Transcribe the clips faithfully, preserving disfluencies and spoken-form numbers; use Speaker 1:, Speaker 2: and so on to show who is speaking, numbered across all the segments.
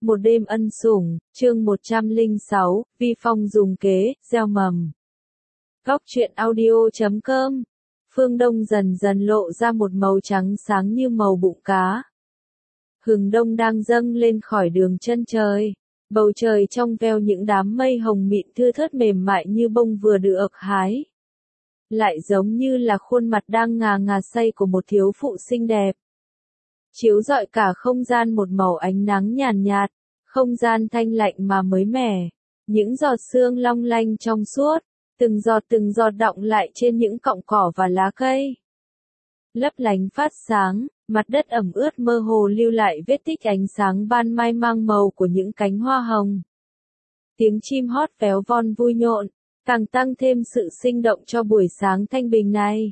Speaker 1: Một đêm ân sủng, chương một trăm lẻ sáu, Vi Phong dùng kế, gieo mầm. Góc truyện audio chấm com. Phương đông dần dần lộ ra một màu trắng sáng như màu bụng cá. Hừng đông đang dâng lên khỏi đường chân trời. Bầu trời trong veo những đám mây hồng mịn thưa thớt mềm mại như bông vừa được hái. Lại giống như là khuôn mặt đang ngà ngà say của một thiếu phụ xinh đẹp. Chiếu rọi cả không gian một màu ánh nắng nhàn nhạt, không gian thanh lạnh mà mới mẻ. Những giọt sương long lanh trong suốt, từng giọt từng giọt đọng lại trên những cọng cỏ và lá cây. Lấp lánh phát sáng, mặt đất ẩm ướt mơ hồ lưu lại vết tích ánh sáng ban mai mang màu của những cánh hoa hồng. Tiếng chim hót véo von vui nhộn, càng tăng thêm sự sinh động cho buổi sáng thanh bình này.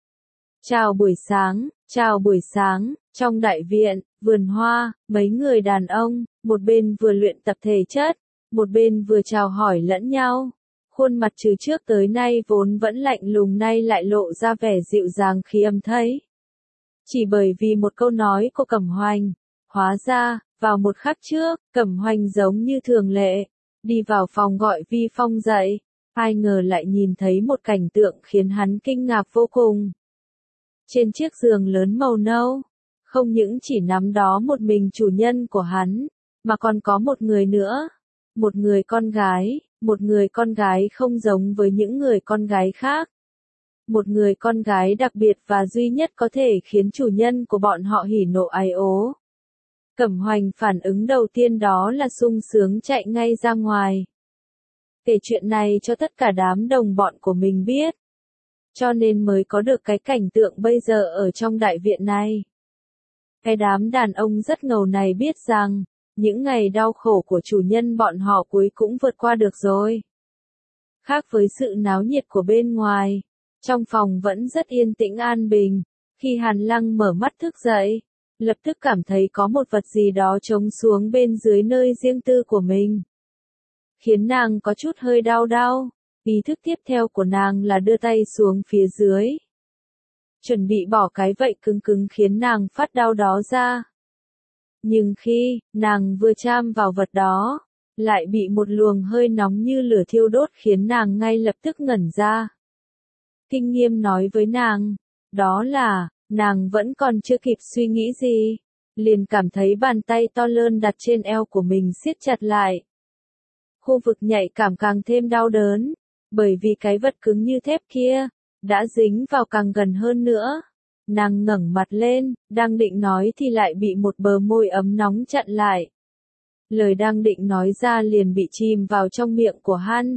Speaker 1: Chào buổi sáng, chào buổi sáng, trong đại viện, vườn hoa, mấy người đàn ông, một bên vừa luyện tập thể chất, một bên vừa chào hỏi lẫn nhau. Khuôn mặt từ trước tới nay vốn vẫn lạnh lùng nay lại lộ ra vẻ dịu dàng khi âm thấy. Chỉ bởi vì một câu nói của Cẩm Hoành. Hóa ra, vào một khắc trước, Cẩm Hoành giống như thường lệ, đi vào phòng gọi Vi Phong dậy. Ai ngờ lại nhìn thấy một cảnh tượng khiến hắn kinh ngạc vô cùng. Trên chiếc giường lớn màu nâu, không những chỉ nằm đó một mình chủ nhân của hắn, mà còn có một người nữa. Một người con gái, một người con gái không giống với những người con gái khác. Một người con gái đặc biệt và duy nhất có thể khiến chủ nhân của bọn họ hỉ nộ ái ố. Cẩm Hoành phản ứng đầu tiên đó là sung sướng chạy ngay ra ngoài. Kể chuyện này cho tất cả đám đồng bọn của mình biết. Cho nên mới có được cái cảnh tượng bây giờ ở trong đại viện này. Cái đám đàn ông rất ngầu này biết rằng, những ngày đau khổ của chủ nhân bọn họ cuối cũng vượt qua được rồi. Khác với sự náo nhiệt của bên ngoài, trong phòng vẫn rất yên tĩnh an bình. Khi Hàn Lăng mở mắt thức dậy, lập tức cảm thấy có một vật gì đó trống xuống bên dưới nơi riêng tư của mình. Khiến nàng có chút hơi đau đau. Ý thức tiếp theo của nàng là đưa tay xuống phía dưới. Chuẩn bị bỏ cái vậy cứng cứng khiến nàng phát đau đó ra. Nhưng khi nàng vừa chạm vào vật đó, lại bị một luồng hơi nóng như lửa thiêu đốt khiến nàng ngay lập tức ngẩn ra. Kinh nghiệm nói với nàng, đó là, nàng vẫn còn chưa kịp suy nghĩ gì, liền cảm thấy bàn tay to lớn đặt trên eo của mình siết chặt lại. Khu vực nhạy cảm càng thêm đau đớn, bởi vì cái vật cứng như thép kia, đã dính vào càng gần hơn nữa. Nàng ngẩng mặt lên, đang định nói thì lại bị một bờ môi ấm nóng chặn lại. Lời đang định nói ra liền bị chìm vào trong miệng của hắn.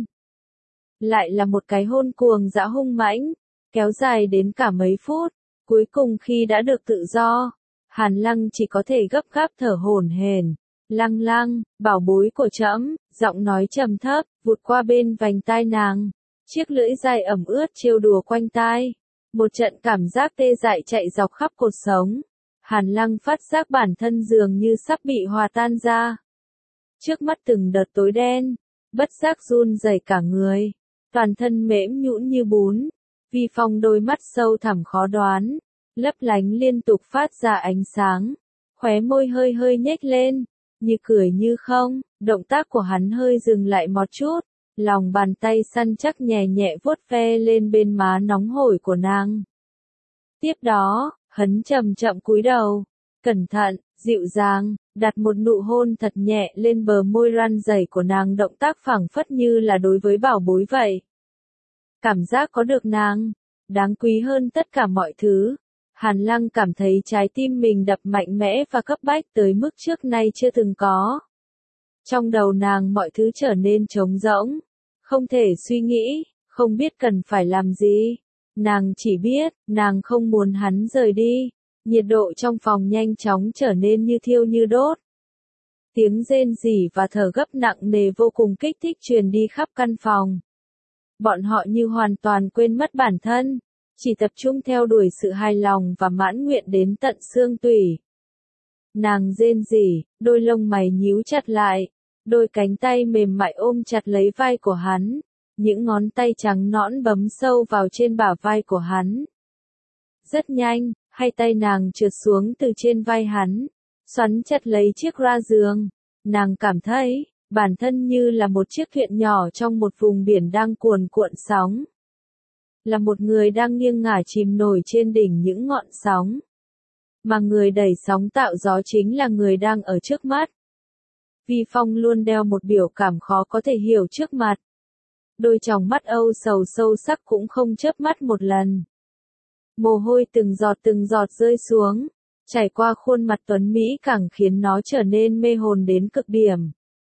Speaker 1: Lại là một cái hôn cuồng dã hung mãnh, kéo dài đến cả mấy phút. Cuối cùng khi đã được tự do, Hàn Lăng chỉ có thể gấp gáp thở hổn hển. Lăng Lăng, bảo bối của trẫm, giọng nói trầm thấp, vụt qua bên vành tai nàng. Chiếc lưỡi dài ẩm ướt trêu đùa quanh tai. Một trận cảm giác tê dại chạy dọc khắp cột sống. Hàn Lăng phát giác bản thân dường như sắp bị hòa tan ra. Trước mắt từng đợt tối đen, bất giác run rẩy cả người. Toàn thân mễm nhũn như bún. Vi Phong đôi mắt sâu thẳm khó đoán, lấp lánh liên tục phát ra ánh sáng. Khóe môi hơi hơi nhếch lên, như cười như không. Động tác của hắn hơi dừng lại một chút. Lòng bàn tay săn chắc nhẹ nhẹ vuốt ve lên bên má nóng hổi của nàng. Tiếp đó, hắn chậm chậm cúi đầu, cẩn thận, dịu dàng, đặt một nụ hôn thật nhẹ lên bờ môi răn rẩy của nàng, động tác phảng phất như là đối với bảo bối vậy. Cảm giác có được nàng, đáng quý hơn tất cả mọi thứ. Hàn Lăng cảm thấy trái tim mình đập mạnh mẽ và cấp bách tới mức trước nay chưa từng có. Trong đầu nàng mọi thứ trở nên trống rỗng. Không thể suy nghĩ, không biết cần phải làm gì. Nàng chỉ biết, nàng không muốn hắn rời đi. Nhiệt độ trong phòng nhanh chóng trở nên như thiêu như đốt. Tiếng rên rỉ và thở gấp nặng nề vô cùng kích thích truyền đi khắp căn phòng. Bọn họ như hoàn toàn quên mất bản thân, chỉ tập trung theo đuổi sự hài lòng và mãn nguyện đến tận xương tủy. Nàng rên rỉ, đôi lông mày nhíu chặt lại. Đôi cánh tay mềm mại ôm chặt lấy vai của hắn, những ngón tay trắng nõn bấm sâu vào trên bả vai của hắn. Rất nhanh, hai tay nàng trượt xuống từ trên vai hắn, xoắn chặt lấy chiếc ra giường. Nàng cảm thấy, bản thân như là một chiếc thuyền nhỏ trong một vùng biển đang cuồn cuộn sóng. Là một người đang nghiêng ngả chìm nổi trên đỉnh những ngọn sóng. Mà người đẩy sóng tạo gió chính là người đang ở trước mắt. Vi Phong luôn đeo một biểu cảm khó có thể hiểu trước mặt. Đôi tròng mắt âu sầu sâu sắc cũng không chớp mắt một lần. Mồ hôi từng giọt từng giọt rơi xuống, chảy qua khuôn mặt tuấn Mỹ càng khiến nó trở nên mê hồn đến cực điểm.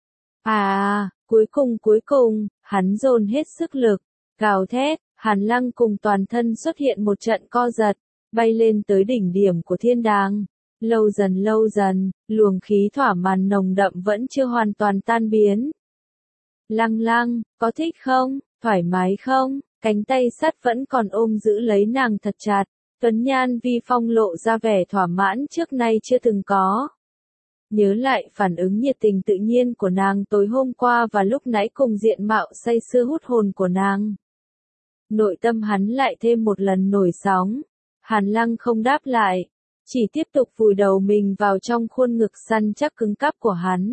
Speaker 1: À, cuối cùng cuối cùng, hắn dồn hết sức lực, gào thét, Hàn Lăng cùng toàn thân xuất hiện một trận co giật, bay lên tới đỉnh điểm của thiên đàng. Lâu dần lâu dần, luồng khí thỏa mãn nồng đậm vẫn chưa hoàn toàn tan biến. Lăng Lăng, có thích không, thoải mái không? Cánh tay sắt vẫn còn ôm giữ lấy nàng thật chặt. Tuấn nhan Vi Phong lộ ra vẻ thỏa mãn trước nay chưa từng có. Nhớ lại phản ứng nhiệt tình tự nhiên của nàng tối hôm qua và lúc nãy cùng diện mạo say sưa hút hồn của nàng. Nội tâm hắn lại thêm một lần nổi sóng. Hàn Lăng không đáp lại, chỉ tiếp tục vùi đầu mình vào trong khuôn ngực săn chắc cứng cáp của hắn.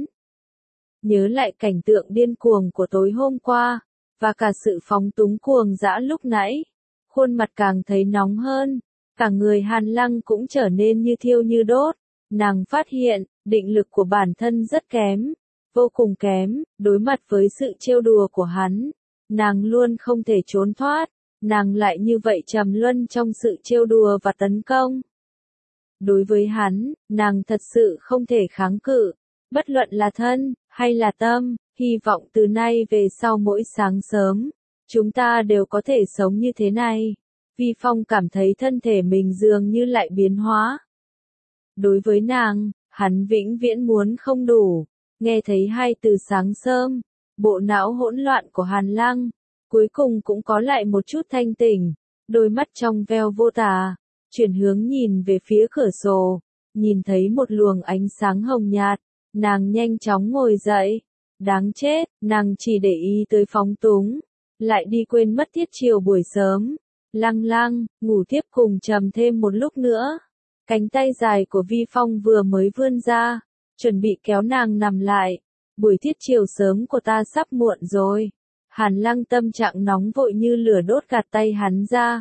Speaker 1: Nhớ lại cảnh tượng điên cuồng của tối hôm qua, và cả sự phóng túng cuồng dã lúc nãy, khuôn mặt càng thấy nóng hơn, cả người Hàn Lăng cũng trở nên như thiêu như đốt. Nàng phát hiện, định lực của bản thân rất kém, vô cùng kém, đối mặt với sự trêu đùa của hắn, nàng luôn không thể trốn thoát, nàng lại như vậy trầm luân trong sự trêu đùa và tấn công. Đối với hắn, nàng thật sự không thể kháng cự, bất luận là thân, hay là tâm, hy vọng từ nay về sau mỗi sáng sớm, chúng ta đều có thể sống như thế này. Vi Phong cảm thấy thân thể mình dường như lại biến hóa. Đối với nàng, hắn vĩnh viễn muốn không đủ, nghe thấy hai từ sáng sớm, bộ não hỗn loạn của Hàn Lăng, cuối cùng cũng có lại một chút thanh tỉnh, đôi mắt trong veo vô tà, chuyển hướng nhìn về phía cửa sổ, nhìn thấy một luồng ánh sáng hồng nhạt, nàng nhanh chóng ngồi dậy, đáng chết, nàng chỉ để ý tới phóng túng, lại đi quên mất tiết chiều buổi sớm. Lăng Lăng, ngủ tiếp cùng trầm thêm một lúc nữa. Cánh tay dài của Vi Phong vừa mới vươn ra, chuẩn bị kéo nàng nằm lại. Buổi tiết chiều sớm của ta sắp muộn rồi. Hàn Lăng tâm trạng nóng vội như lửa đốt gạt tay hắn ra.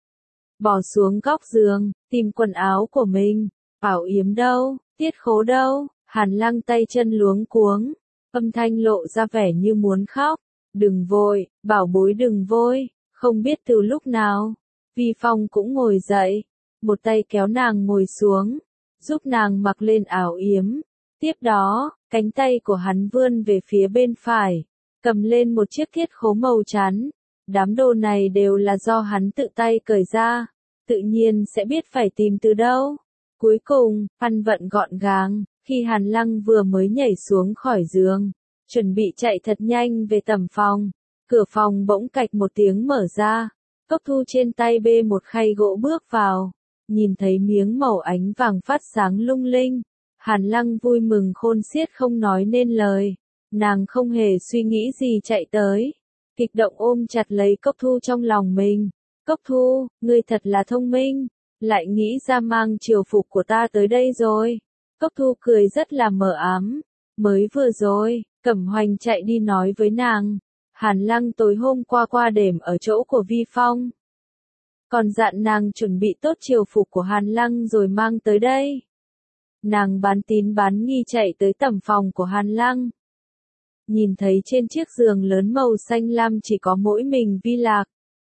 Speaker 1: Bỏ xuống góc giường, tìm quần áo của mình. Bảo yếm đâu, tiết khố đâu. Hàn Lăng tay chân luống cuống, âm thanh lộ ra vẻ như muốn khóc. Đừng vội, bảo bối đừng vội. Không biết từ lúc nào, Vi Phong cũng ngồi dậy, một tay kéo nàng ngồi xuống, giúp nàng mặc lên áo yếm. Tiếp đó, cánh tay của hắn vươn về phía bên phải, cầm lên một chiếc thiết khố màu trắng. Đám đồ này đều là do hắn tự tay cởi ra, tự nhiên sẽ biết phải tìm từ đâu. Cuối cùng, ăn vận gọn gàng, khi Hàn Lăng vừa mới nhảy xuống khỏi giường, chuẩn bị chạy thật nhanh về tầm phòng. Cửa phòng bỗng cạch một tiếng mở ra, Cốc Thu trên tay bê một khay gỗ bước vào, nhìn thấy miếng màu ánh vàng phát sáng lung linh. Hàn Lăng vui mừng khôn xiết không nói nên lời, nàng không hề suy nghĩ gì chạy tới, kích động ôm chặt lấy Cốc Thu trong lòng mình. Cốc Thu, ngươi thật là thông minh, lại nghĩ ra mang triều phục của ta tới đây rồi. Cốc Thu cười rất là mờ ám, mới vừa rồi, Cẩm Hoành chạy đi nói với nàng. Hàn Lăng tối hôm qua qua đêm ở chỗ của Vi Phong. Còn dặn nàng chuẩn bị tốt triều phục của Hàn Lăng rồi mang tới đây. Nàng bán tín bán nghi chạy tới tầm phòng của Hàn Lăng. Nhìn thấy trên chiếc giường lớn màu xanh lam chỉ có mỗi mình Vi Lạc.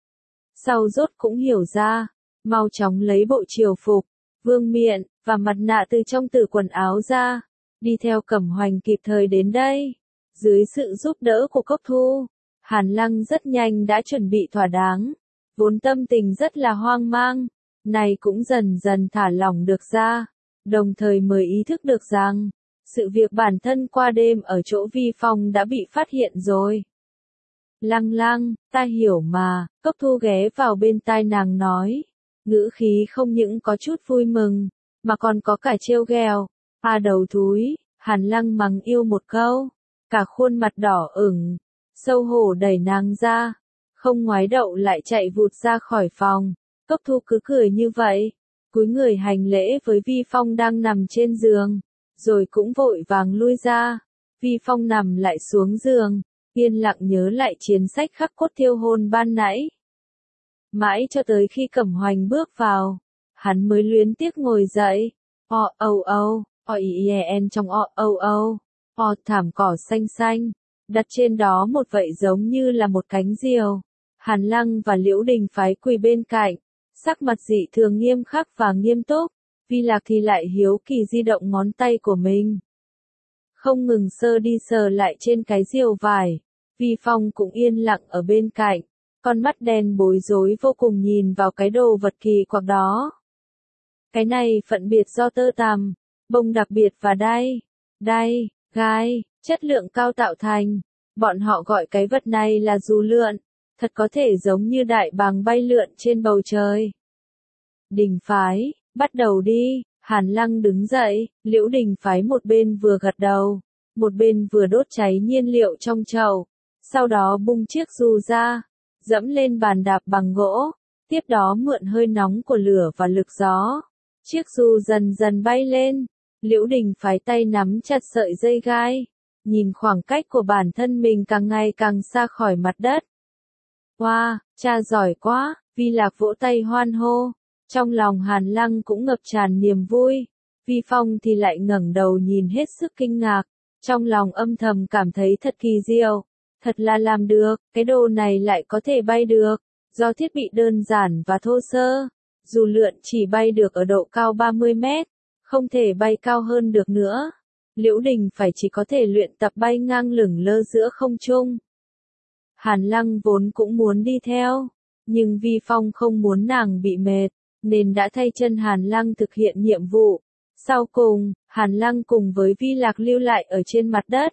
Speaker 1: Sau rốt cũng hiểu ra, mau chóng lấy bộ triều phục, vương miện, và mặt nạ từ trong tủ quần áo ra, đi theo Cẩm Hoành kịp thời đến đây. Dưới sự giúp đỡ của Cốc Thu, Hàn Lăng rất nhanh đã chuẩn bị thỏa đáng, vốn tâm tình rất là hoang mang, này cũng dần dần thả lỏng được ra, đồng thời mới ý thức được rằng, sự việc bản thân qua đêm ở chỗ Vi Phong đã bị phát hiện rồi. Lăng Lăng, ta hiểu mà, Cốc Thu ghé vào bên tai nàng nói, ngữ khí không những có chút vui mừng, mà còn có cả trêu ghẹo. A đầu thúi, Hàn Lăng mắng yêu một câu, cả khuôn mặt đỏ ửng, xấu hổ đẩy nàng ra, không ngoái đậu lại chạy vụt ra khỏi phòng. Cốc Thu cứ cười như vậy, cúi người hành lễ với Vi Phong đang nằm trên giường, rồi cũng vội vàng lui ra. Vi Phong nằm lại xuống giường, yên lặng nhớ lại chiến sách khắc cốt thiêu hồn ban nãy. Mãi cho tới khi Cẩm Hoành bước vào, hắn mới luyến tiếc ngồi dậy. O âu âu, o i e n trong o âu âu, o thảm cỏ xanh xanh, đặt trên đó một vậy giống như là một cánh diều. Hàn Lăng và Liễu Đình Phái quỳ bên cạnh, sắc mặt dị thường nghiêm khắc và nghiêm túc, Vi Lạc thì lại hiếu kỳ di động ngón tay của mình. Không ngừng sơ đi sờ lại trên cái diều vải, Vi Phong cũng yên lặng ở bên cạnh, con mắt đen bối rối vô cùng nhìn vào cái đồ vật kỳ quặc đó. Cái này phận biệt do tơ tằm, bông đặc biệt và đay, đay, gai, chất lượng cao tạo thành. Bọn họ gọi cái vật này là dù lượn, thật có thể giống như đại bàng bay lượn trên bầu trời. Đình Phái, bắt đầu đi. Hàn Lăng đứng dậy, Liễu Đình Phái một bên vừa gật đầu, một bên vừa đốt cháy nhiên liệu trong chậu, sau đó bung chiếc dù ra, dẫm lên bàn đạp bằng gỗ, tiếp đó mượn hơi nóng của lửa và lực gió. Chiếc dù dần dần bay lên, Liễu Đình Phái tay nắm chặt sợi dây gai, nhìn khoảng cách của bản thân mình càng ngày càng xa khỏi mặt đất. Wow, cha giỏi quá, Vi Lạc vỗ tay hoan hô. Trong lòng Hàn Lăng cũng ngập tràn niềm vui, Vi Phong thì lại ngẩng đầu nhìn hết sức kinh ngạc, trong lòng âm thầm cảm thấy thật kỳ diệu, thật là làm được, cái đồ này lại có thể bay được, do thiết bị đơn giản và thô sơ, dù lượn chỉ bay được ở độ cao ba mươi mét, không thể bay cao hơn được nữa. Liễu Đình phải chỉ có thể luyện tập bay ngang lửng lơ giữa không trung. Hàn Lăng vốn cũng muốn đi theo, nhưng Vi Phong không muốn nàng bị mệt, nên đã thay chân Hàn Lăng thực hiện nhiệm vụ. Sau cùng, Hàn Lăng cùng với Vi Lạc lưu lại ở trên mặt đất.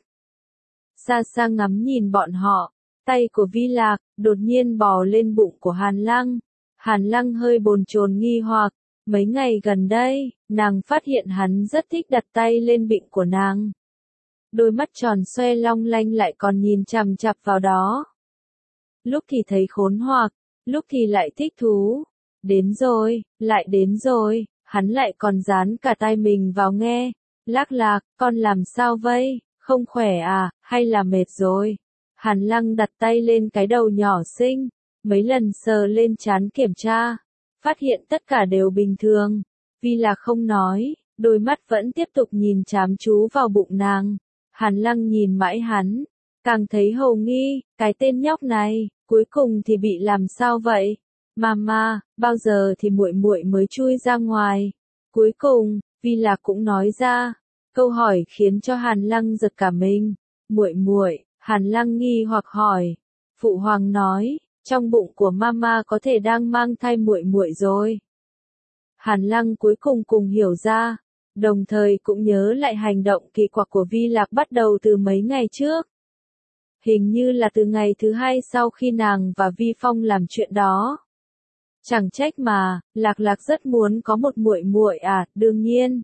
Speaker 1: Xa xa ngắm nhìn bọn họ, tay của Vi Lạc đột nhiên bò lên bụng của Hàn Lăng. Hàn Lăng hơi bồn chồn nghi hoặc, mấy ngày gần đây, nàng phát hiện hắn rất thích đặt tay lên bụng của nàng. Đôi mắt tròn xoe long lanh lại còn nhìn chằm chằm vào đó. Lúc thì thấy khốn hoặc, lúc thì lại thích thú. Đến rồi, lại đến rồi, hắn lại còn dán cả tai mình vào nghe. Lạc Lạc, con làm sao vậy, không khỏe à, hay là mệt rồi? Hàn Lăng đặt tay lên cái đầu nhỏ xinh, mấy lần sờ lên trán kiểm tra, phát hiện tất cả đều bình thường. Vi Lạc không nói, đôi mắt vẫn tiếp tục nhìn chăm chú vào bụng nàng. Hàn Lăng nhìn mãi hắn, càng thấy hồ nghi, cái tên nhóc này, cuối cùng thì bị làm sao vậy? Mama, bao giờ thì muội muội mới chui ra ngoài? Cuối cùng, Vi Lạc cũng nói ra, câu hỏi khiến cho Hàn Lăng giật cả mình. Muội muội, Hàn Lăng nghi hoặc hỏi. Phụ hoàng nói, trong bụng của mama có thể đang mang thai muội muội rồi. Hàn Lăng cuối cùng cùng hiểu ra, đồng thời cũng nhớ lại hành động kỳ quặc của Vi Lạc bắt đầu từ mấy ngày trước. Hình như là từ ngày thứ hai sau khi nàng và Vi Phong làm chuyện đó. Chẳng trách mà, Lạc Lạc rất muốn có một muội muội à, đương nhiên.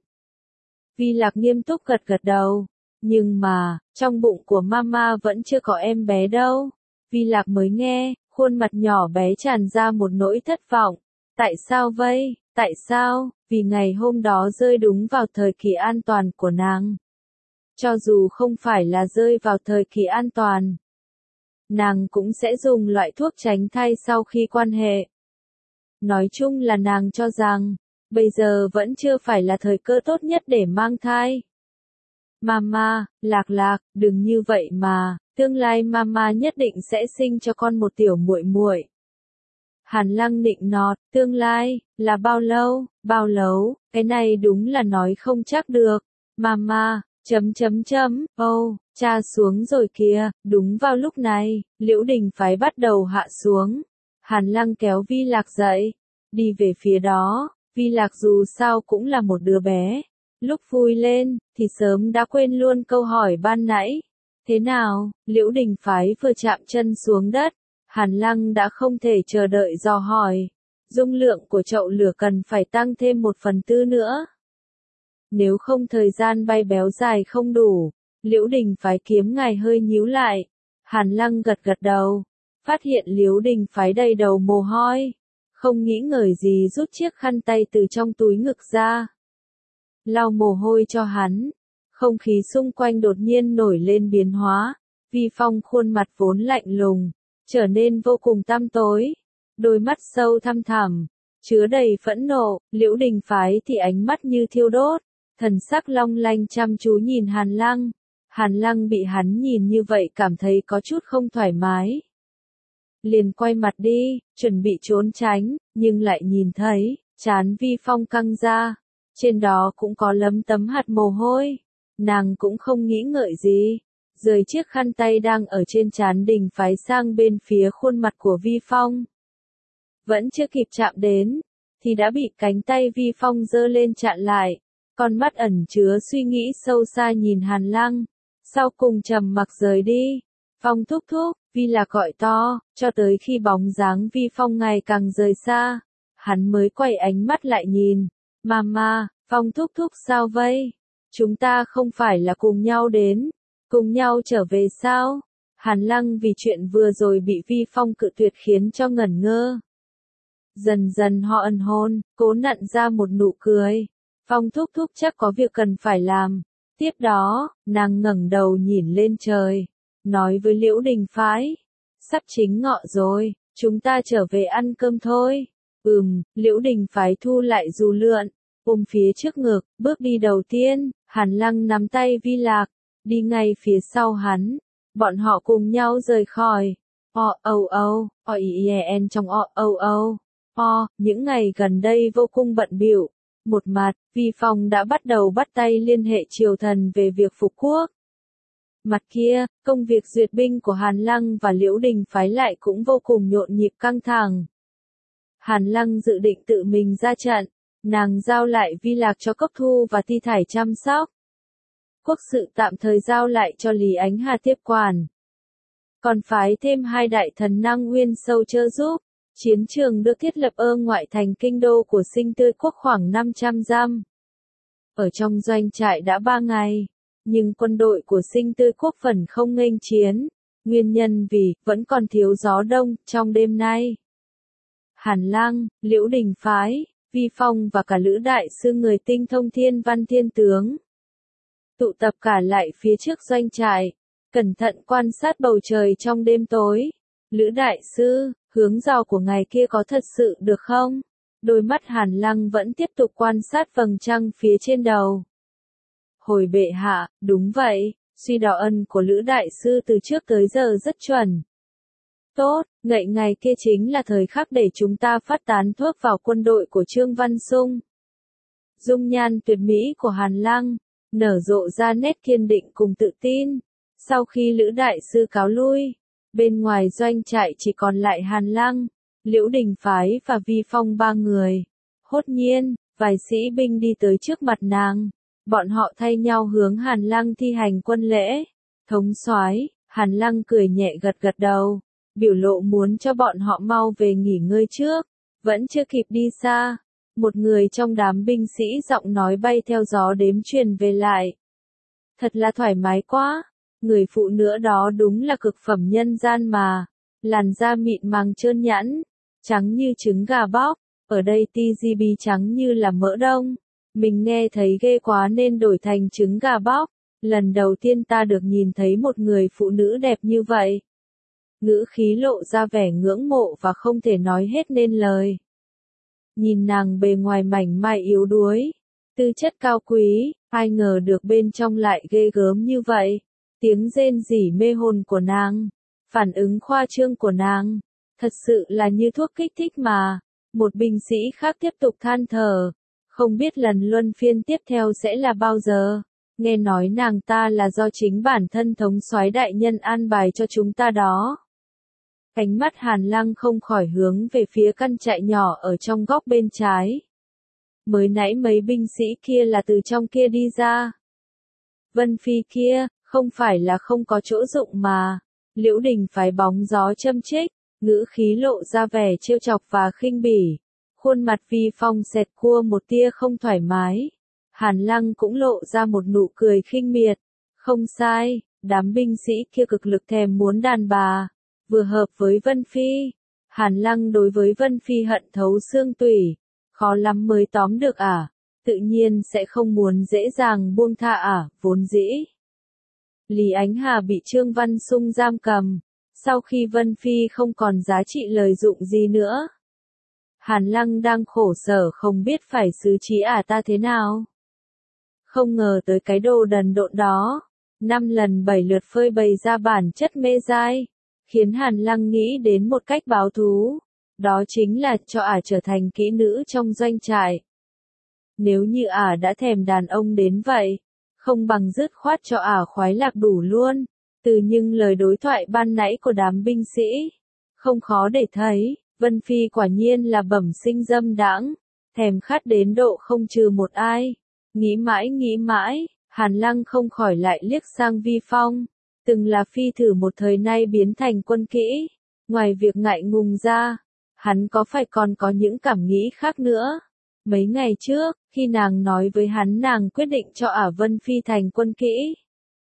Speaker 1: Vi Lạc nghiêm túc gật gật đầu, nhưng mà, trong bụng của mama vẫn chưa có em bé đâu. Vi Lạc mới nghe, khuôn mặt nhỏ bé tràn ra một nỗi thất vọng. Tại sao vậy, tại sao? Vì ngày hôm đó rơi đúng vào thời kỳ an toàn của nàng. Cho dù không phải là rơi vào thời kỳ an toàn, nàng cũng sẽ dùng loại thuốc tránh thai sau khi quan hệ. Nói chung là nàng cho rằng, bây giờ vẫn chưa phải là thời cơ tốt nhất để mang thai. Mama, Lạc Lạc, đừng như vậy mà, tương lai mama nhất định sẽ sinh cho con một tiểu muội muội. Hàn Lăng nịnh nọt, tương lai, là bao lâu, bao lâu, cái này đúng là nói không chắc được. Mama, chấm chấm chấm, ô, oh, cha xuống rồi kìa. Đúng vào lúc này, Liễu Đình Phái bắt đầu hạ xuống. Hàn Lăng kéo Vi Lạc dậy, đi về phía đó. Vi Lạc dù sao cũng là một đứa bé, lúc vui lên, thì sớm đã quên luôn câu hỏi ban nãy. Thế nào? Liễu Đình Phái vừa chạm chân xuống đất, Hàn Lăng đã không thể chờ đợi dò hỏi. Dung lượng của chậu lửa cần phải tăng thêm một phần tư nữa. Nếu không thời gian bay béo dài không đủ. Liễu Đình Phái kiếm ngài hơi nhíu lại. Hàn Lăng gật gật đầu, phát hiện Liễu Đình Phái đầy đầu mồ hôi, không nghĩ ngợi gì rút chiếc khăn tay từ trong túi ngực ra, lau mồ hôi cho hắn. Không khí xung quanh đột nhiên nổi lên biến hóa, Vi Phong khuôn mặt vốn lạnh lùng, trở nên vô cùng tăm tối, đôi mắt sâu thăm thẳm, chứa đầy phẫn nộ, Liễu Đình Phái thì ánh mắt như thiêu đốt, thần sắc long lanh chăm chú nhìn Hàn Lăng. Hàn Lăng bị hắn nhìn như vậy cảm thấy có chút không thoải mái. Liền quay mặt đi, chuẩn bị trốn tránh, nhưng lại nhìn thấy, trán Vi Phong căng ra, trên đó cũng có lấm tấm hạt mồ hôi. Nàng cũng không nghĩ ngợi gì, rời chiếc khăn tay đang ở trên trán Đình Phái sang bên phía khuôn mặt của Vi Phong. Vẫn chưa kịp chạm đến, thì đã bị cánh tay Vi Phong giơ lên chặn lại, con mắt ẩn chứa suy nghĩ sâu xa nhìn Hàn Lăng, sau cùng trầm mặc rời đi. Phong thúc thúc, Vi Lạc gọi to, cho tới khi bóng dáng Vi Phong ngày càng rời xa, hắn mới quay ánh mắt lại nhìn. Mama, Phong thúc thúc sao vậy? Chúng ta không phải là cùng nhau đến, cùng nhau trở về sao? Hàn Lăng vì chuyện vừa rồi bị Vi Phong cự tuyệt khiến cho ngẩn ngơ. Dần dần họ ẩn hôn, cố nặn ra một nụ cười. Phong thúc thúc chắc có việc cần phải làm. Tiếp đó, nàng ngẩng đầu nhìn lên trời, nói với Liễu Đình Phái. Sắp chính ngọ rồi, chúng ta trở về ăn cơm thôi. Ừm, Liễu Đình Phái thu lại dù lượn, ôm phía trước ngực, bước đi đầu tiên, Hàn Lăng nắm tay Vi Lạc, đi ngay phía sau hắn. Bọn họ cùng nhau rời khỏi. O âu âu, o i e n trong o âu âu. O, những ngày gần đây vô cùng bận bịu. Một mặt, Vi Phong đã bắt đầu bắt tay liên hệ triều thần về việc phục quốc. Mặt kia, công việc duyệt binh của Hàn Lăng và Liễu Đình Phái lại cũng vô cùng nhộn nhịp căng thẳng. Hàn Lăng dự định tự mình ra trận, nàng giao lại Vi Lạc cho Cốc Thu và Ti Thải chăm sóc. Quốc sự tạm thời giao lại cho Lý Ánh Hà tiếp quản. Còn phái thêm hai đại thần năng Nguyên Sâu trợ giúp. Chiến trường được thiết lập ở ngoại thành kinh đô của Sinh Tươi Quốc khoảng năm trăm dặm. Ở trong doanh trại đã ba ngày, nhưng quân đội của Sinh Tươi Quốc phần không nghênh chiến. Nguyên nhân vì vẫn còn thiếu gió đông trong đêm nay. Hàn Lăng, Liễu Đình Phái, Vi Phong và cả Lữ Đại Sư người tinh thông Thiên Văn Thiên Tướng tụ tập cả lại phía trước doanh trại, cẩn thận quan sát bầu trời trong đêm tối. Lữ Đại Sư, hướng dò của ngày kia có thật sự được không? Đôi mắt Hàn Lăng vẫn tiếp tục quan sát vầng trăng phía trên đầu. Hồi bệ hạ, đúng vậy, suy đo ân của Lữ Đại Sư từ trước tới giờ rất chuẩn. Tốt, ngậy ngày kia chính là thời khắc để chúng ta phát tán thuốc vào quân đội của Trương Văn Sung. Dung nhan tuyệt mỹ của Hàn Lăng nở rộ ra nét kiên định cùng tự tin. Sau khi Lữ Đại Sư cáo lui, bên ngoài doanh trại chỉ còn lại Hàn Lăng, Liễu Đình Phái và Vi Phong ba người. Hốt nhiên, vài sĩ binh đi tới trước mặt nàng. Bọn họ thay nhau hướng Hàn Lăng thi hành quân lễ. Thống soái, Hàn Lăng cười nhẹ gật gật đầu, biểu lộ muốn cho bọn họ mau về nghỉ ngơi trước. Vẫn chưa kịp đi xa, một người trong đám binh sĩ giọng nói bay theo gió đếm truyền về lại. Thật là thoải mái quá. Người phụ nữ đó đúng là cực phẩm nhân gian mà. Làn da mịn màng trơn nhẵn, trắng như trứng gà bóc. Ở đây tê giê bê trắng như là mỡ đông. Mình nghe thấy ghê quá nên đổi thành trứng gà bóc. Lần đầu tiên ta được nhìn thấy một người phụ nữ đẹp như vậy. Ngữ khí lộ ra vẻ ngưỡng mộ và không thể nói hết nên lời. Nhìn nàng bề ngoài mảnh mai yếu đuối, tư chất cao quý, ai ngờ được bên trong lại ghê gớm như vậy. Tiếng rên rỉ mê hồn của nàng, phản ứng khoa trương của nàng, thật sự là như thuốc kích thích mà. Một binh sĩ khác tiếp tục than thở, không biết lần luân phiên tiếp theo sẽ là bao giờ. Nghe nói nàng ta là do chính bản thân thống soái đại nhân an bài cho chúng ta đó. Ánh mắt Hàn Lăng không khỏi hướng về phía căn trại nhỏ ở trong góc bên trái. Mới nãy mấy binh sĩ kia là từ trong kia đi ra. Vân Phi kia, không phải là không có chỗ dụng mà. Liễu Đình Phái bóng gió châm chích, ngữ khí lộ ra vẻ trêu chọc và khinh bỉ. Khuôn mặt Vi Phong xẹt qua một tia không thoải mái. Hàn Lăng cũng lộ ra một nụ cười khinh miệt. Không sai, đám binh sĩ kia cực lực thèm muốn đàn bà. Vừa hợp với Vân Phi. Hàn Lăng đối với Vân Phi hận thấu xương tủy. Khó lắm mới tóm được à. tự nhiên sẽ không muốn dễ dàng buông tha à, vốn dĩ. Lý Ánh Hà bị Trương Văn Sung giam cầm, sau khi Vân Phi không còn giá trị lợi dụng gì nữa. Hàn Lăng đang khổ sở không biết phải xử trí ả ta thế nào. Không ngờ tới cái đồ đần độn đó, năm lần bảy lượt phơi bày ra bản chất mê dai, khiến Hàn Lăng nghĩ đến một cách báo thú, đó chính là cho ả trở thành kỹ nữ trong doanh trại. Nếu như ả đã thèm đàn ông đến vậy, không bằng dứt khoát cho ả khoái lạc đủ luôn. Từ những lời đối thoại ban nãy của đám binh sĩ, không khó để thấy, Vân Phi quả nhiên là bẩm sinh dâm đãng, thèm khát đến độ không trừ một ai. Nghĩ mãi nghĩ mãi, Hàn Lăng không khỏi lại liếc sang Vi Phong, từng là phi thử một thời nay biến thành quân kỹ, ngoài việc ngại ngùng ra, hắn có phải còn có những cảm nghĩ khác nữa. Mấy ngày trước, khi nàng nói với hắn nàng quyết định cho ả Vân Phi thành quân kỹ,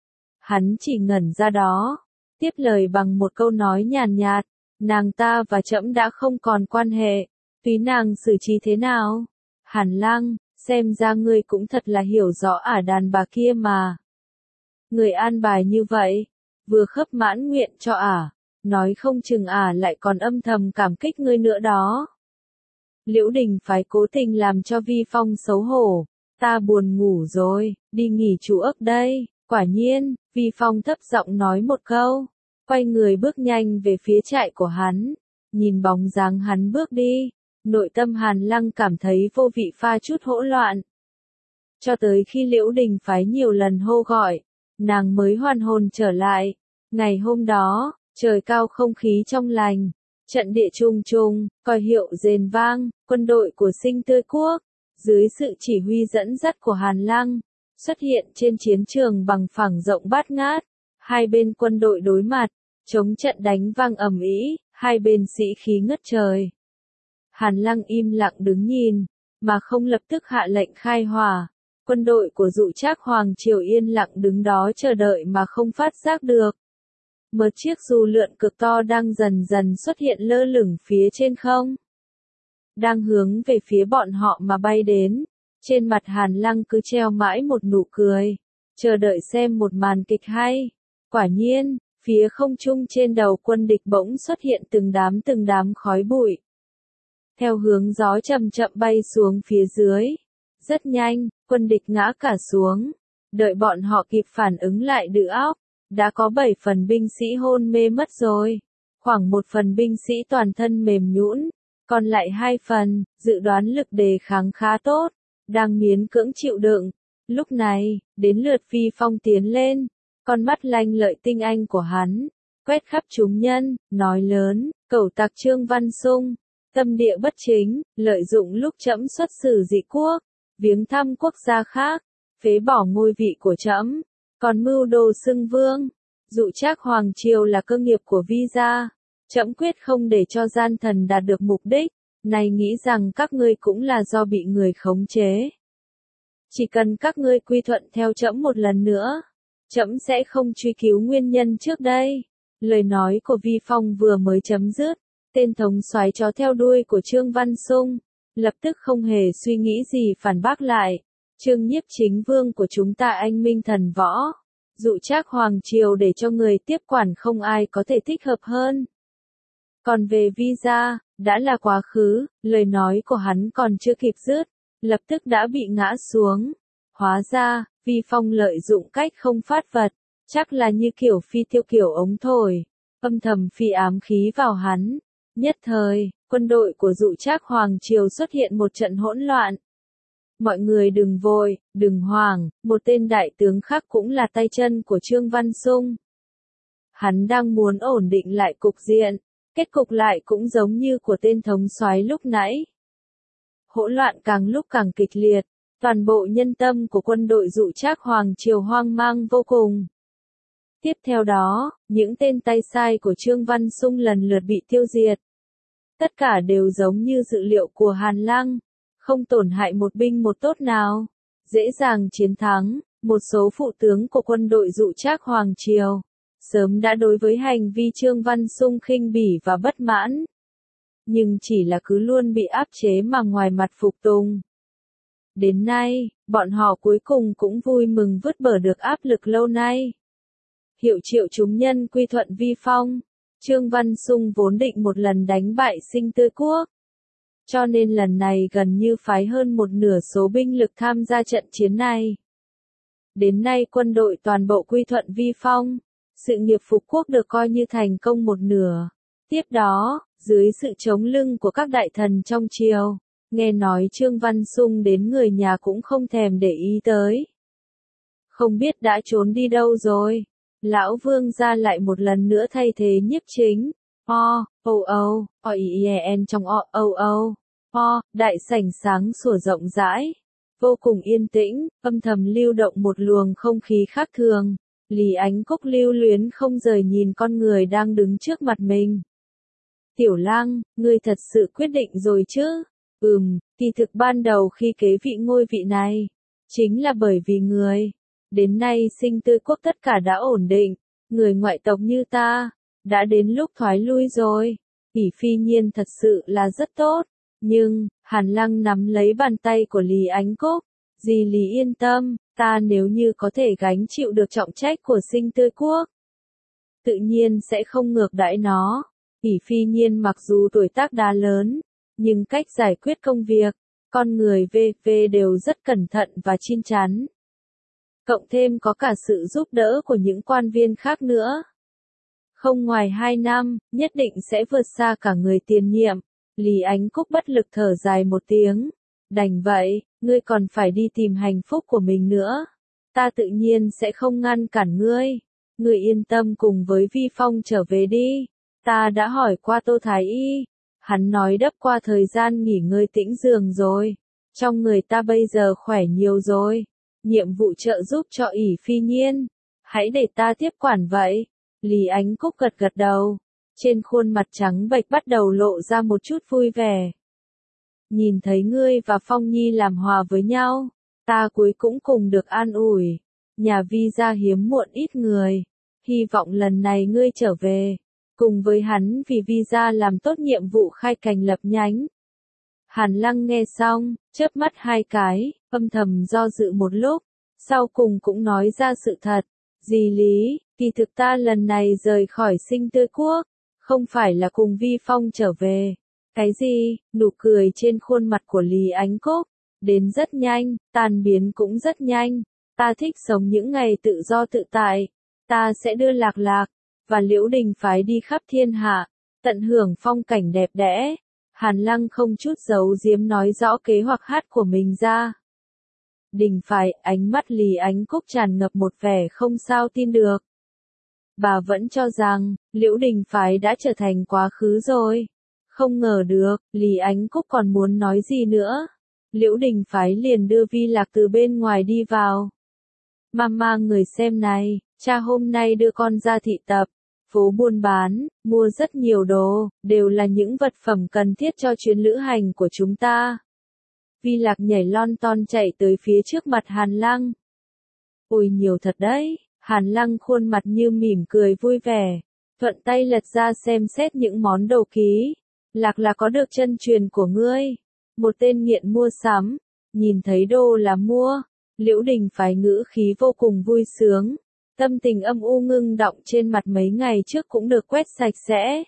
Speaker 1: hắn chỉ ngẩn ra đó, tiếp lời bằng một câu nói nhàn nhạt, nàng ta và trẫm đã không còn quan hệ, tùy nàng xử trí thế nào. Hàn Lăng, xem ra ngươi cũng thật là hiểu rõ ả đàn bà kia mà. Người an bài như vậy, vừa khấp mãn nguyện cho ả, nói không chừng ả lại còn âm thầm cảm kích ngươi nữa đó. Liễu Đình phái cố tình làm cho Vi Phong xấu hổ, ta buồn ngủ rồi, đi nghỉ chủ ức đây. Quả nhiên, Vi Phong thấp giọng nói một câu, quay người bước nhanh về phía trại của hắn, nhìn bóng dáng hắn bước đi, nội tâm Hàn Lăng cảm thấy vô vị pha chút hỗn loạn. Cho tới khi Liễu Đình phái nhiều lần hô gọi, nàng mới hoàn hồn trở lại. Ngày hôm đó, trời cao không khí trong lành, trận địa trung trung, còi hiệu rền vang, quân đội của Sinh Tươi Quốc, dưới sự chỉ huy dẫn dắt của Hàn Lăng, xuất hiện trên chiến trường bằng phẳng rộng bát ngát, hai bên quân đội đối mặt, chống trận đánh vang ầm ĩ, hai bên sĩ khí ngất trời. Hàn Lăng im lặng đứng nhìn, mà không lập tức hạ lệnh khai hỏa. Quân đội của Dụ Trác Hoàng Triều yên lặng đứng đó chờ đợi mà không phát giác được. Một chiếc dù lượn cực to đang dần dần xuất hiện lơ lửng phía trên không, đang hướng về phía bọn họ mà bay đến. Trên mặt Hàn Lăng cứ treo mãi một nụ cười, chờ đợi xem một màn kịch hay. Quả nhiên, phía không trung trên đầu quân địch bỗng xuất hiện từng đám từng đám khói bụi. Theo hướng gió chậm chậm bay xuống phía dưới. Rất nhanh, quân địch ngã cả xuống. Đợi bọn họ kịp phản ứng lại đự óc, đã có bảy phần binh sĩ hôn mê mất rồi. Khoảng một phần binh sĩ toàn thân mềm nhũn, còn lại hai phần, dự đoán lực đề kháng khá tốt, đang miễn cưỡng chịu đựng. Lúc này, đến lượt Phi Phong tiến lên, con mắt lanh lợi tinh anh của hắn, quét khắp chúng nhân, nói lớn, cẩu tặc Trương Văn Sung, tâm địa bất chính, lợi dụng lúc trẫm xuất xử dị quốc, viếng thăm quốc gia khác, phế bỏ ngôi vị của trẫm, còn mưu đồ xưng vương. Dụ Trác Hoàng Triều là cơ nghiệp của Vi gia, trẫm quyết không để cho gian thần đạt được mục đích. Này nghĩ rằng các ngươi cũng là do bị người khống chế. Chỉ cần các ngươi quy thuận theo trẫm một lần nữa, trẫm sẽ không truy cứu nguyên nhân trước đây. Lời nói của Vi Phong vừa mới chấm dứt, tên thống soái chó theo đuôi của Trương Văn Sung, lập tức không hề suy nghĩ gì phản bác lại. Trương Nhiếp chính vương của chúng ta anh minh thần võ, Dụ Trác Hoàng Triều để cho người tiếp quản không ai có thể thích hợp hơn. Còn về Vi gia, đã là quá khứ, lời nói của hắn còn chưa kịp dứt, lập tức đã bị ngã xuống. Hóa ra, Vi Phong lợi dụng cách không phát vật, chắc là như kiểu phi tiêu kiểu ống thổi, âm thầm phi ám khí vào hắn. Nhất thời, quân đội của Dụ Trác Hoàng Triều xuất hiện một trận hỗn loạn. Mọi người đừng vội, đừng hoảng, một tên đại tướng khác cũng là tay chân của Trương Văn Sung. Hắn đang muốn ổn định lại cục diện. Kết cục lại cũng giống như của tên thống soái lúc nãy. Hỗn loạn càng lúc càng kịch liệt, toàn bộ nhân tâm của quân đội Dụ Trác Hoàng Triều hoang mang vô cùng. Tiếp theo đó, những tên tay sai của Trương Văn Sung lần lượt bị tiêu diệt. Tất cả đều giống như dự liệu của Hàn Lăng, không tổn hại một binh một tốt nào, dễ dàng chiến thắng. Một số phụ tướng của quân đội Dụ Trác Hoàng Triều sớm đã đối với hành vi Trương Văn Sung khinh bỉ và bất mãn. Nhưng chỉ là cứ luôn bị áp chế mà ngoài mặt phục tùng. Đến nay, bọn họ cuối cùng cũng vui mừng vứt bỏ được áp lực lâu nay. Hiệu triệu chúng nhân quy thuận vi phong. Trương Văn Sung vốn định một lần đánh bại Sinh Tươi Quốc. Cho nên lần này gần như phái hơn một nửa số binh lực tham gia trận chiến này. Đến nay quân đội toàn bộ quy thuận vi phong. Sự nghiệp phục quốc được coi như thành công một nửa. Tiếp đó, dưới sự chống lưng của các đại thần trong triều, nghe nói Trương Văn Sung đến người nhà cũng không thèm để ý tới. Không biết đã trốn đi đâu rồi. Lão Vương ra lại một lần nữa thay thế nhiếp chính. O, âu âu, o i e n trong o, âu âu, o, đại sảnh sáng sủa rộng rãi. Vô cùng yên tĩnh, âm thầm lưu động một luồng không khí khác thường. Lý Ánh Cúc lưu luyến không rời nhìn con người đang đứng trước mặt mình. Tiểu Lang, ngươi thật sự quyết định rồi chứ? Ừm, kỳ thực ban đầu khi kế vị ngôi vị này, chính là bởi vì người. Đến nay Sinh Tươi Quốc tất cả đã ổn định, người ngoại tộc như ta, đã đến lúc thoái lui rồi. Ỷ Phi Nhiên thật sự là rất tốt, nhưng, Hàn Lăng nắm lấy bàn tay của Lý Ánh Cúc, dì Lý yên tâm, ta nếu như có thể gánh chịu được trọng trách của Sinh Tươi Quốc, tự nhiên sẽ không ngược đãi nó. Ỷ Phi Nhiên mặc dù tuổi tác đã lớn, nhưng cách giải quyết công việc, con người vê vê đều rất cẩn thận và chín chắn. Cộng thêm có cả sự giúp đỡ của những quan viên khác nữa. Không ngoài hai năm, nhất định sẽ vượt xa cả người tiền nhiệm. Lý Ánh Cúc bất lực thở dài một tiếng. Đành vậy, ngươi còn phải đi tìm hạnh phúc của mình nữa. Ta tự nhiên sẽ không ngăn cản ngươi. Ngươi yên tâm cùng với Vi Phong trở về đi. Ta đã hỏi qua Tô Thái Y. Hắn nói đắp qua thời gian nghỉ ngơi tĩnh dưỡng rồi. Trong người ta bây giờ khỏe nhiều rồi. Nhiệm vụ trợ giúp cho Ỷ Phi Nhiên. Hãy để ta tiếp quản vậy. Lý Ánh Cúc gật gật đầu. Trên khuôn mặt trắng bệch bắt đầu lộ ra một chút vui vẻ. Nhìn thấy ngươi và Phong Nhi làm hòa với nhau, ta cuối cũng cùng được an ủi. Nhà Vi gia hiếm muộn ít người. Hy vọng lần này ngươi trở về. Cùng với hắn vì Vi gia làm tốt nhiệm vụ khai cành lập nhánh. Hàn Lăng nghe xong, chớp mắt hai cái, âm thầm do dự một lúc, sau cùng cũng nói ra sự thật. Dì Lý, kỳ thực ta lần này rời khỏi Sinh Tươi Quốc, không phải là cùng Vi Phong trở về. Cái gì? Nụ cười trên khuôn mặt của Lý Ánh Cúc, đến rất nhanh, tan biến cũng rất nhanh. Ta thích sống những ngày tự do tự tại. Ta sẽ đưa Lạc Lạc và Liễu Đình phái đi khắp thiên hạ, tận hưởng phong cảnh đẹp đẽ. Hàn Lăng không chút giấu giếm nói rõ kế hoạch hát của mình ra. Đình phái, ánh mắt Lý Ánh Cúc tràn ngập một vẻ không sao tin được. Bà vẫn cho rằng, Liễu Đình phái đã trở thành quá khứ rồi. Không ngờ được, Lý Ánh Cúc còn muốn nói gì nữa. Liễu Đình phái liền đưa Vi Lạc từ bên ngoài đi vào. Mama người xem này, cha hôm nay đưa con ra thị tập, phố buôn bán, mua rất nhiều đồ, đều là những vật phẩm cần thiết cho chuyến lữ hành của chúng ta. Vi Lạc nhảy lon ton chạy tới phía trước mặt Hàn Lăng. Ôi nhiều thật đấy, Hàn Lăng khuôn mặt như mỉm cười vui vẻ, thuận tay lật ra xem xét những món đồ ký. Lạc là có được chân truyền của ngươi, một tên nghiện mua sắm, nhìn thấy đồ là mua. Liễu Đình phái ngữ khí vô cùng vui sướng, tâm tình âm u ngưng đọng trên mặt mấy ngày trước cũng được quét sạch sẽ.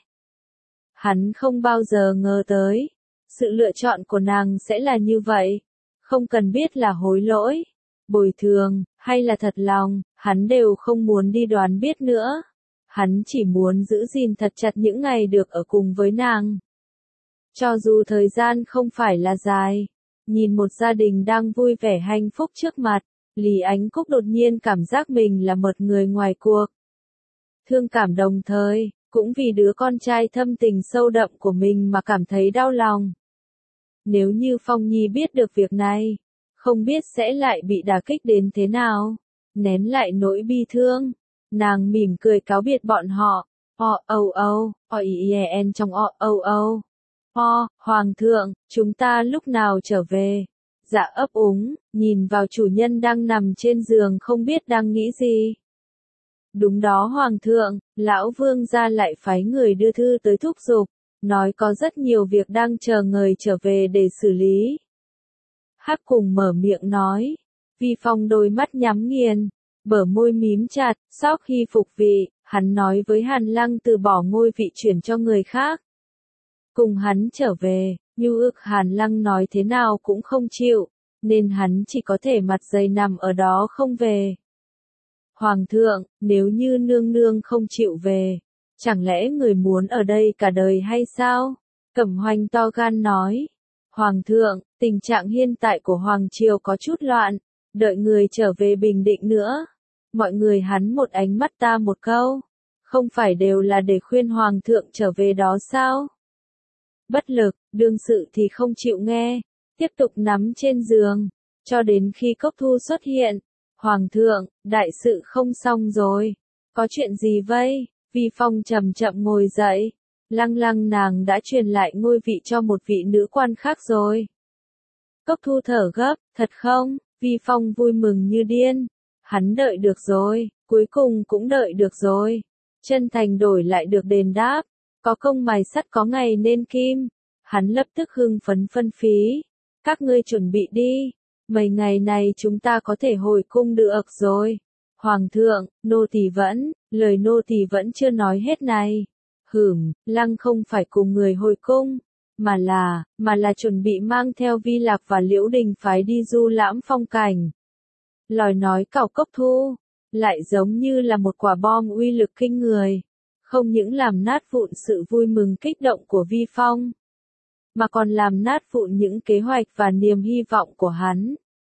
Speaker 1: Hắn không bao giờ ngờ tới, sự lựa chọn của nàng sẽ là như vậy, không cần biết là hối lỗi, bồi thường, hay là thật lòng, hắn đều không muốn đi đoán biết nữa. Hắn chỉ muốn giữ gìn thật chặt những ngày được ở cùng với nàng. Cho dù thời gian không phải là dài, nhìn một gia đình đang vui vẻ hạnh phúc trước mặt, Lý Ánh Cúc đột nhiên cảm giác mình là một người ngoài cuộc. Thương cảm đồng thời, cũng vì đứa con trai thâm tình sâu đậm của mình mà cảm thấy đau lòng. Nếu như Phong Nhi biết được việc này, không biết sẽ lại bị đả kích đến thế nào. Nén lại nỗi bi thương, nàng mỉm cười cáo biệt bọn họ. O, âu âu, o i e n trong o, âu âu. O, Hoàng thượng, chúng ta lúc nào trở về? Dạ ấp úng, nhìn vào chủ nhân đang nằm trên giường không biết đang nghĩ gì. Đúng đó Hoàng thượng, lão Vương gia lại phái người đưa thư tới thúc giục, nói có rất nhiều việc đang chờ người trở về để xử lý. Hắc cùng mở miệng nói. Vi Phong đôi mắt nhắm nghiền, bờ môi mím chặt, sau khi phục vị, hắn nói với Hàn Lăng từ bỏ ngôi vị chuyển cho người khác. Cùng hắn trở về, Nhu ước Hàn Lăng nói thế nào cũng không chịu, nên hắn chỉ có thể mặt dày nằm ở đó không về. Hoàng thượng, nếu như nương nương không chịu về, chẳng lẽ người muốn ở đây cả đời hay sao? Cẩm Hoành to gan nói. Hoàng thượng, tình trạng hiện tại của Hoàng Triều có chút loạn, đợi người trở về bình định nữa. Mọi người hắn một ánh mắt ta một câu, không phải đều là để khuyên Hoàng thượng trở về đó sao? Bất lực, đương sự thì không chịu nghe, tiếp tục nắm trên giường, cho đến khi Cốc Thu xuất hiện. Hoàng thượng, đại sự không xong rồi, có chuyện gì vây? Vi Phong chậm chậm ngồi dậy, Lăng Lăng nàng đã truyền lại ngôi vị cho một vị nữ quan khác rồi. Cốc Thu thở gấp, thật không? Vi Phong vui mừng như điên, hắn đợi được rồi, cuối cùng cũng đợi được rồi. Chân thành đổi lại được đền đáp, có công mài sắt có ngày nên kim. Hắn lập tức hưng phấn phân phí, các ngươi chuẩn bị đi, mấy ngày này chúng ta có thể hồi cung được rồi. Hoàng thượng, nô tỳ vẫn, lời nô tỳ vẫn chưa nói hết này. Hửm, Lăng không phải cùng người hồi cung, mà là, mà là chuẩn bị mang theo Vi Lạc và Liễu Đình phái đi du lãm phong cảnh. Lời nói cào Cốc Thu, lại giống như là một quả bom uy lực kinh người, không những làm nát vụn sự vui mừng kích động của Vi Phong, mà còn làm nát vụn những kế hoạch và niềm hy vọng của hắn.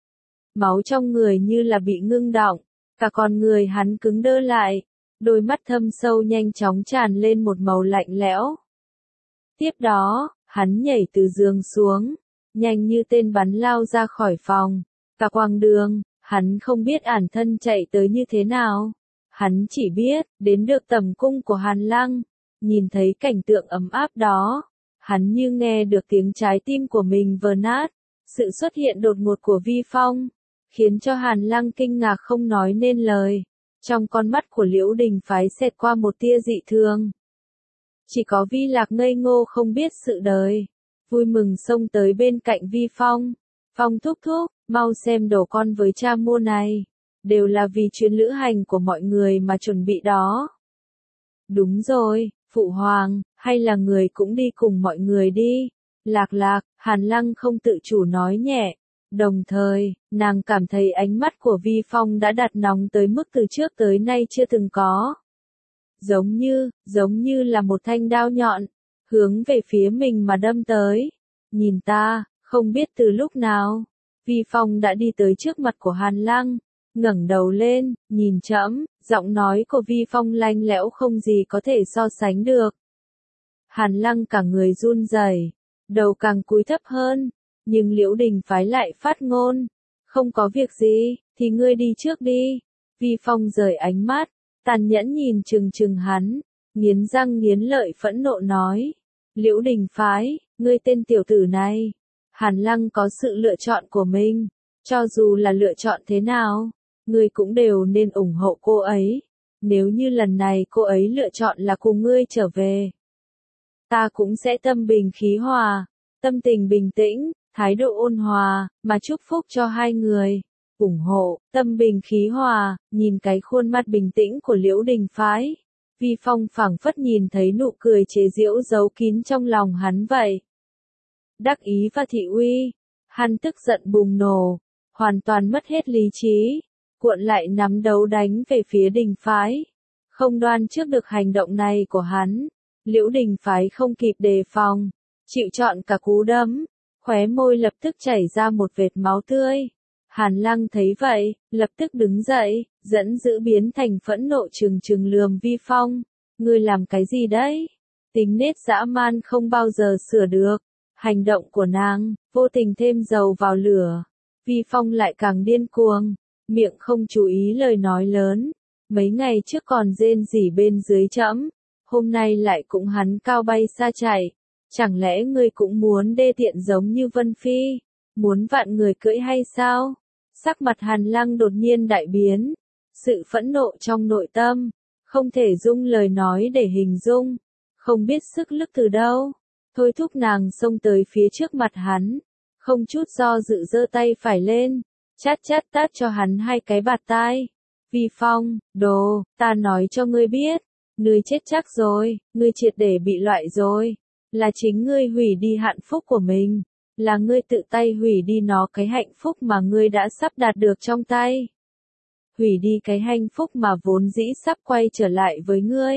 Speaker 1: Máu trong người như là bị ngưng đọng, cả con người hắn cứng đơ lại, đôi mắt thâm sâu nhanh chóng tràn lên một màu lạnh lẽo. Tiếp đó, hắn nhảy từ giường xuống, nhanh như tên bắn lao ra khỏi phòng, cả quãng đường, hắn không biết ản thân chạy tới như thế nào. Hắn chỉ biết, đến được tầm cung của Hàn Lăng, nhìn thấy cảnh tượng ấm áp đó, hắn như nghe được tiếng trái tim của mình vỡ nát. Sự xuất hiện đột ngột của Vi Phong, khiến cho Hàn Lăng kinh ngạc không nói nên lời. Trong con mắt của Liễu Đình phái xẹt qua một tia dị thường. Chỉ có Vi Lạc ngây ngô không biết sự đời, vui mừng xông tới bên cạnh Vi Phong. Phong thúc thúc, mau xem đồ con với cha mua này, đều là vì chuyến lữ hành của mọi người mà chuẩn bị đó. Đúng rồi, phụ hoàng, hay là người cũng đi cùng mọi người đi. Lạc Lạc, Hàn Lăng không tự chủ nói nhẹ. Đồng thời, nàng cảm thấy ánh mắt của Vi Phong đã đặt nóng tới mức từ trước tới nay chưa từng có. Giống như, giống như là một thanh đao nhọn, hướng về phía mình mà đâm tới. Nhìn ta, không biết từ lúc nào, Vi Phong đã đi tới trước mặt của Hàn Lăng, ngẩng đầu lên, nhìn trẫm, giọng nói của Vi Phong lanh lẽo không gì có thể so sánh được. Hàn Lăng cả người run rẩy, đầu càng cúi thấp hơn, nhưng Liễu Đình phái lại phát ngôn, không có việc gì, thì ngươi đi trước đi. Vi Phong rời ánh mắt, tàn nhẫn nhìn chừng chừng hắn, nghiến răng nghiến lợi phẫn nộ nói, Liễu Đình phái, ngươi tên tiểu tử này. Hàn Lăng có sự lựa chọn của mình, cho dù là lựa chọn thế nào, ngươi cũng đều nên ủng hộ cô ấy. Nếu như lần này cô ấy lựa chọn là cùng ngươi trở về, ta cũng sẽ tâm bình khí hòa, tâm tình bình tĩnh, thái độ ôn hòa, mà chúc phúc cho hai người. Ủng hộ, tâm bình khí hòa, nhìn cái khuôn mặt bình tĩnh của Liễu Đình phái. Vi Phong phảng phất nhìn thấy nụ cười chế giễu giấu kín trong lòng hắn vậy. Đắc ý và thị uy, hắn tức giận bùng nổ, hoàn toàn mất hết lý trí, cuộn lại nắm đấu đánh về phía Đình phái. Không đoán trước được hành động này của hắn, Liễu Đình phái không kịp đề phòng, chịu chọn cả cú đấm, khóe môi lập tức chảy ra một vệt máu tươi. Hàn Lăng thấy vậy, lập tức đứng dậy, dẫn dữ biến thành phẫn nộ trừng trừng lườm Vi Phong. Ngươi làm cái gì đấy? Tính nết dã man không bao giờ sửa được. Hành động của nàng, vô tình thêm dầu vào lửa. Vi Phong lại càng điên cuồng, miệng không chú ý lời nói lớn. Mấy ngày trước còn rên rỉ bên dưới trẫm, hôm nay lại cũng hắn cao bay xa chạy. Chẳng lẽ ngươi cũng muốn đê tiện giống như Vân Phi? Muốn vạn người cưỡi hay sao? Sắc mặt Hàn Lăng đột nhiên đại biến. Sự phẫn nộ trong nội tâm, không thể dung lời nói để hình dung. Không biết sức lực từ đâu, thôi thúc nàng xông tới phía trước mặt hắn. không chút do dự giơ tay phải lên, chát chát tát cho hắn hai cái bạt tai. Vi Phong, đồ, ta nói cho ngươi biết, ngươi chết chắc rồi, ngươi triệt để bị loại rồi, là chính ngươi hủy đi hạnh phúc của mình, là ngươi tự tay hủy đi nó cái hạnh phúc mà ngươi đã sắp đạt được trong tay. Hủy đi cái hạnh phúc mà vốn dĩ sắp quay trở lại với ngươi.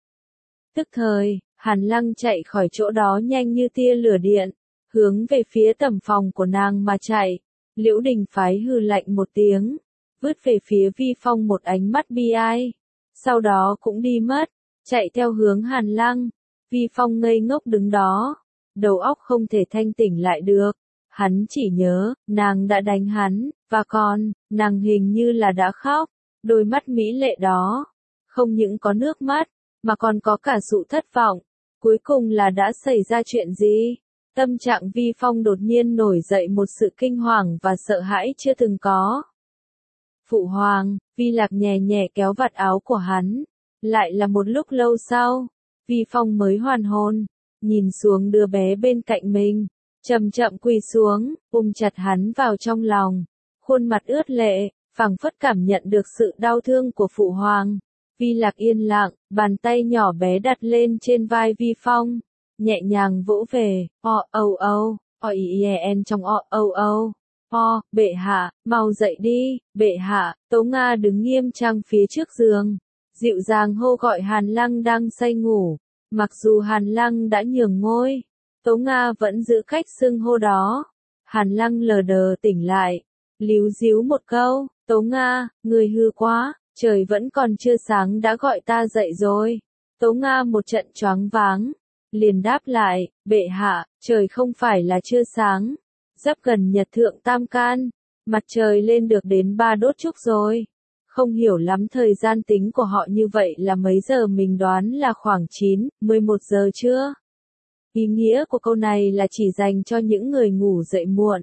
Speaker 1: Tức thời, Hàn Lăng chạy khỏi chỗ đó nhanh như tia lửa điện, hướng về phía tầm phòng của nàng mà chạy. Liễu Đình Phái hừ lạnh một tiếng, vứt về phía Vi Phong một ánh mắt bi ai, sau đó cũng đi mất, chạy theo hướng Hàn Lăng. Vi Phong ngây ngốc đứng đó, đầu óc không thể thanh tỉnh lại được, hắn chỉ nhớ, nàng đã đánh hắn, và còn, nàng hình như là đã khóc, đôi mắt mỹ lệ đó, không những có nước mắt, mà còn có cả sự thất vọng, cuối cùng là đã xảy ra chuyện gì? Tâm trạng Vi Phong đột nhiên nổi dậy một sự kinh hoàng và sợ hãi chưa từng có. Phụ hoàng, Vi Lạc nhẹ nhẹ kéo vạt áo của hắn. Lại là một lúc lâu sau, Vi Phong mới hoàn hồn, nhìn xuống đứa bé bên cạnh mình, chậm chậm quỳ xuống, ôm chặt hắn vào trong lòng, khuôn mặt ướt lệ, phảng phất cảm nhận được sự đau thương của phụ hoàng. Vi Lạc yên lặng, bàn tay nhỏ bé đặt lên trên vai Vi Phong, nhẹ nhàng vỗ về, o âu âu, o i e n trong o âu âu, o, bệ hạ, mau dậy đi, bệ hạ. Tố Nga đứng nghiêm trang phía trước giường, dịu dàng hô gọi Hàn Lăng đang say ngủ, mặc dù Hàn Lăng đã nhường ngôi, Tố Nga vẫn giữ cách xưng hô đó. Hàn Lăng lờ đờ tỉnh lại, líu díu một câu, Tố Nga, người hư quá, trời vẫn còn chưa sáng đã gọi ta dậy rồi. Tố Nga một trận choáng váng, liền đáp lại, bệ hạ, trời không phải là chưa sáng, sắp gần nhật thượng tam can, mặt trời lên được đến ba đốt trúc rồi. Không hiểu lắm thời gian tính của họ như vậy là mấy giờ, mình đoán là khoảng chín, mười một giờ chưa? Ý nghĩa của câu này là chỉ dành cho những người ngủ dậy muộn.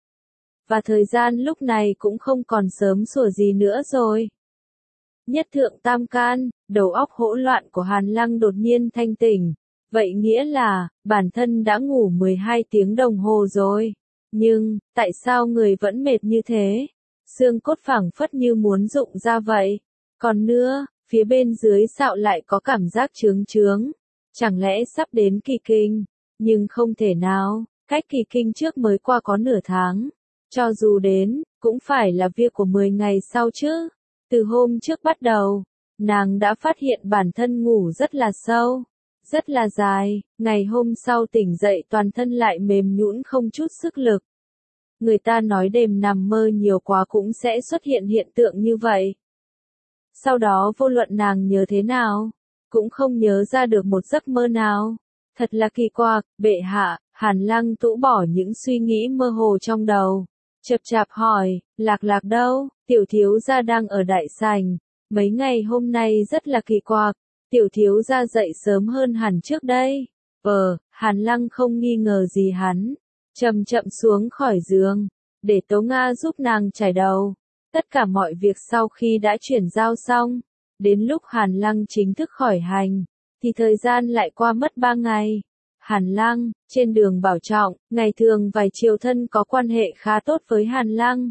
Speaker 1: Và thời gian lúc này cũng không còn sớm sủa gì nữa rồi. Nhất thượng tam can, đầu óc hỗn loạn của Hàn Lăng đột nhiên thanh tỉnh. Vậy nghĩa là, bản thân đã ngủ mười hai tiếng đồng hồ rồi. Nhưng, tại sao người vẫn mệt như thế? Xương cốt phảng phất như muốn rụng ra vậy. Còn nữa, phía bên dưới sạo lại có cảm giác chướng chướng. Chẳng lẽ sắp đến kỳ kinh? Nhưng không thể nào, cách kỳ kinh trước mới qua có nửa tháng. Cho dù đến, cũng phải là việc của mười ngày sau chứ. Từ hôm trước bắt đầu, nàng đã phát hiện bản thân ngủ rất là sâu, rất là dài. Ngày hôm sau tỉnh dậy toàn thân lại mềm nhũn không chút sức lực. Người ta nói đêm nằm mơ nhiều quá cũng sẽ xuất hiện hiện tượng như vậy. Sau đó vô luận nàng nhớ thế nào, cũng không nhớ ra được một giấc mơ nào. Thật là kỳ quặc, bệ hạ. Hàn Lăng tũ bỏ những suy nghĩ mơ hồ trong đầu, chập chạp hỏi, Lạc Lạc đâu? Tiểu thiếu gia đang ở đại sảnh. Mấy ngày hôm nay rất là kỳ quặc, tiểu thiếu gia dậy sớm hơn hẳn trước đây. Ờ, Hàn Lăng không nghi ngờ gì hắn, chậm chậm xuống khỏi giường, để Tố Nga giúp nàng chải đầu. Tất cả mọi việc sau khi đã chuyển giao xong, đến lúc Hàn Lăng chính thức khỏi hành, thì thời gian lại qua mất ba ngày. Hàn Lăng, trên đường Bảo Trọng, ngày thường vài triều thân có quan hệ khá tốt với Hàn Lăng.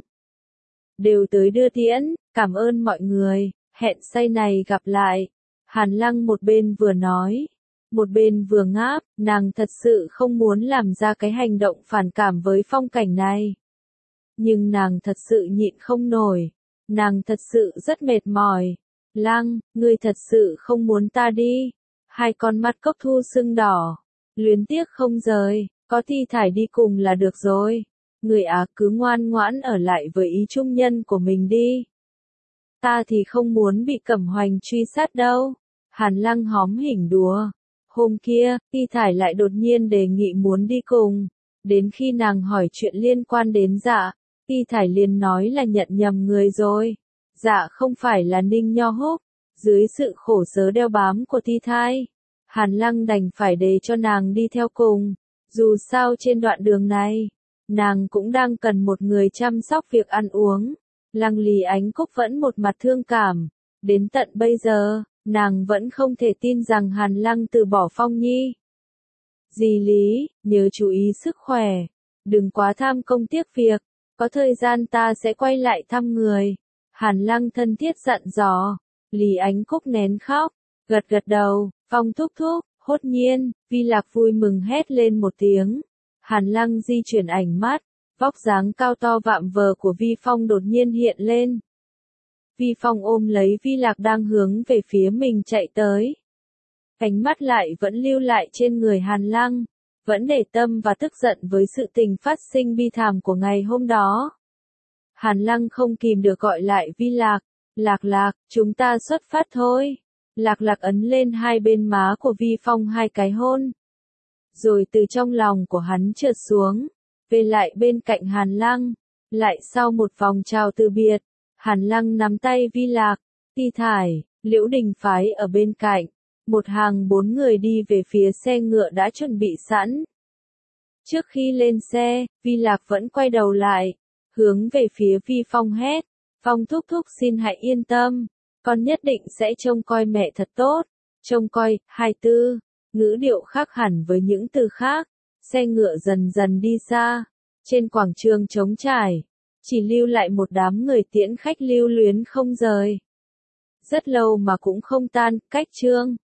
Speaker 1: Đều tới đưa tiễn, cảm ơn mọi người, hẹn say này gặp lại. Hàn Lăng một bên vừa nói, một bên vừa ngáp, nàng thật sự không muốn làm ra cái hành động phản cảm với phong cảnh này. Nhưng nàng thật sự nhịn không nổi, nàng thật sự rất mệt mỏi. Lăng, ngươi thật sự không muốn ta đi? Hai con mắt Cốc Thu sưng đỏ, luyến tiếc không rời, có Thi Thải đi cùng là được rồi. Người á cứ ngoan ngoãn ở lại với ý trung nhân của mình đi. Ta thì không muốn bị Cẩm Hoành truy sát đâu. Hàn Lăng hóm hỉnh đùa. Hôm kia, Thi Thải lại đột nhiên đề nghị muốn đi cùng. Đến khi nàng hỏi chuyện liên quan đến Dạ, Thi Thải liền nói là nhận nhầm người rồi. Dạ không phải là Ninh Nho Húc. Dưới sự khổ sở đeo bám của Thi Thải, Hàn Lăng đành phải để cho nàng đi theo cùng. Dù sao trên đoạn đường này, nàng cũng đang cần một người chăm sóc việc ăn uống. Lăng Lý Ánh Cúc vẫn một mặt thương cảm. Đến tận bây giờ, nàng vẫn không thể tin rằng Hàn Lăng từ bỏ Phong Nhi. Dì Lý, nhớ chú ý sức khỏe. Đừng quá tham công tiếc việc, có thời gian ta sẽ quay lại thăm người. Hàn Lăng thân thiết dặn dò. Lý Ánh Cúc nén khóc, gật gật đầu. Phong thúc thúc, hốt nhiên, Vi Lạc vui mừng hét lên một tiếng. Hàn Lăng di chuyển ánh mắt, vóc dáng cao to vạm vờ của Vi Phong đột nhiên hiện lên. Vi Phong ôm lấy Vi Lạc đang hướng về phía mình chạy tới. Ánh mắt lại vẫn lưu lại trên người Hàn Lăng, vẫn để tâm và tức giận với sự tình phát sinh bi thảm của ngày hôm đó. Hàn Lăng không kìm được gọi lại Vi Lạc, Lạc Lạc, chúng ta xuất phát thôi. Lạc Lạc ấn lên hai bên má của Vi Phong hai cái hôn. Rồi từ trong lòng của hắn trượt xuống, về lại bên cạnh Hàn Lăng. Lại sau một vòng chào từ biệt, Hàn Lăng nắm tay Vi Lạc, Ti Thải, Liễu Đình Phái ở bên cạnh. Một hàng bốn người đi về phía xe ngựa đã chuẩn bị sẵn. Trước khi lên xe, Vi Lạc vẫn quay đầu lại, hướng về phía Vi Phong hét. Phong thúc thúc xin hãy yên tâm, con nhất định sẽ trông coi mẹ thật tốt. Trông coi, hai tư, ngữ điệu khác hẳn với những từ khác. Xe ngựa dần dần đi xa, trên quảng trường trống trải, chỉ lưu lại một đám người tiễn khách lưu luyến không rời. Rất lâu mà cũng không tan, cách trương.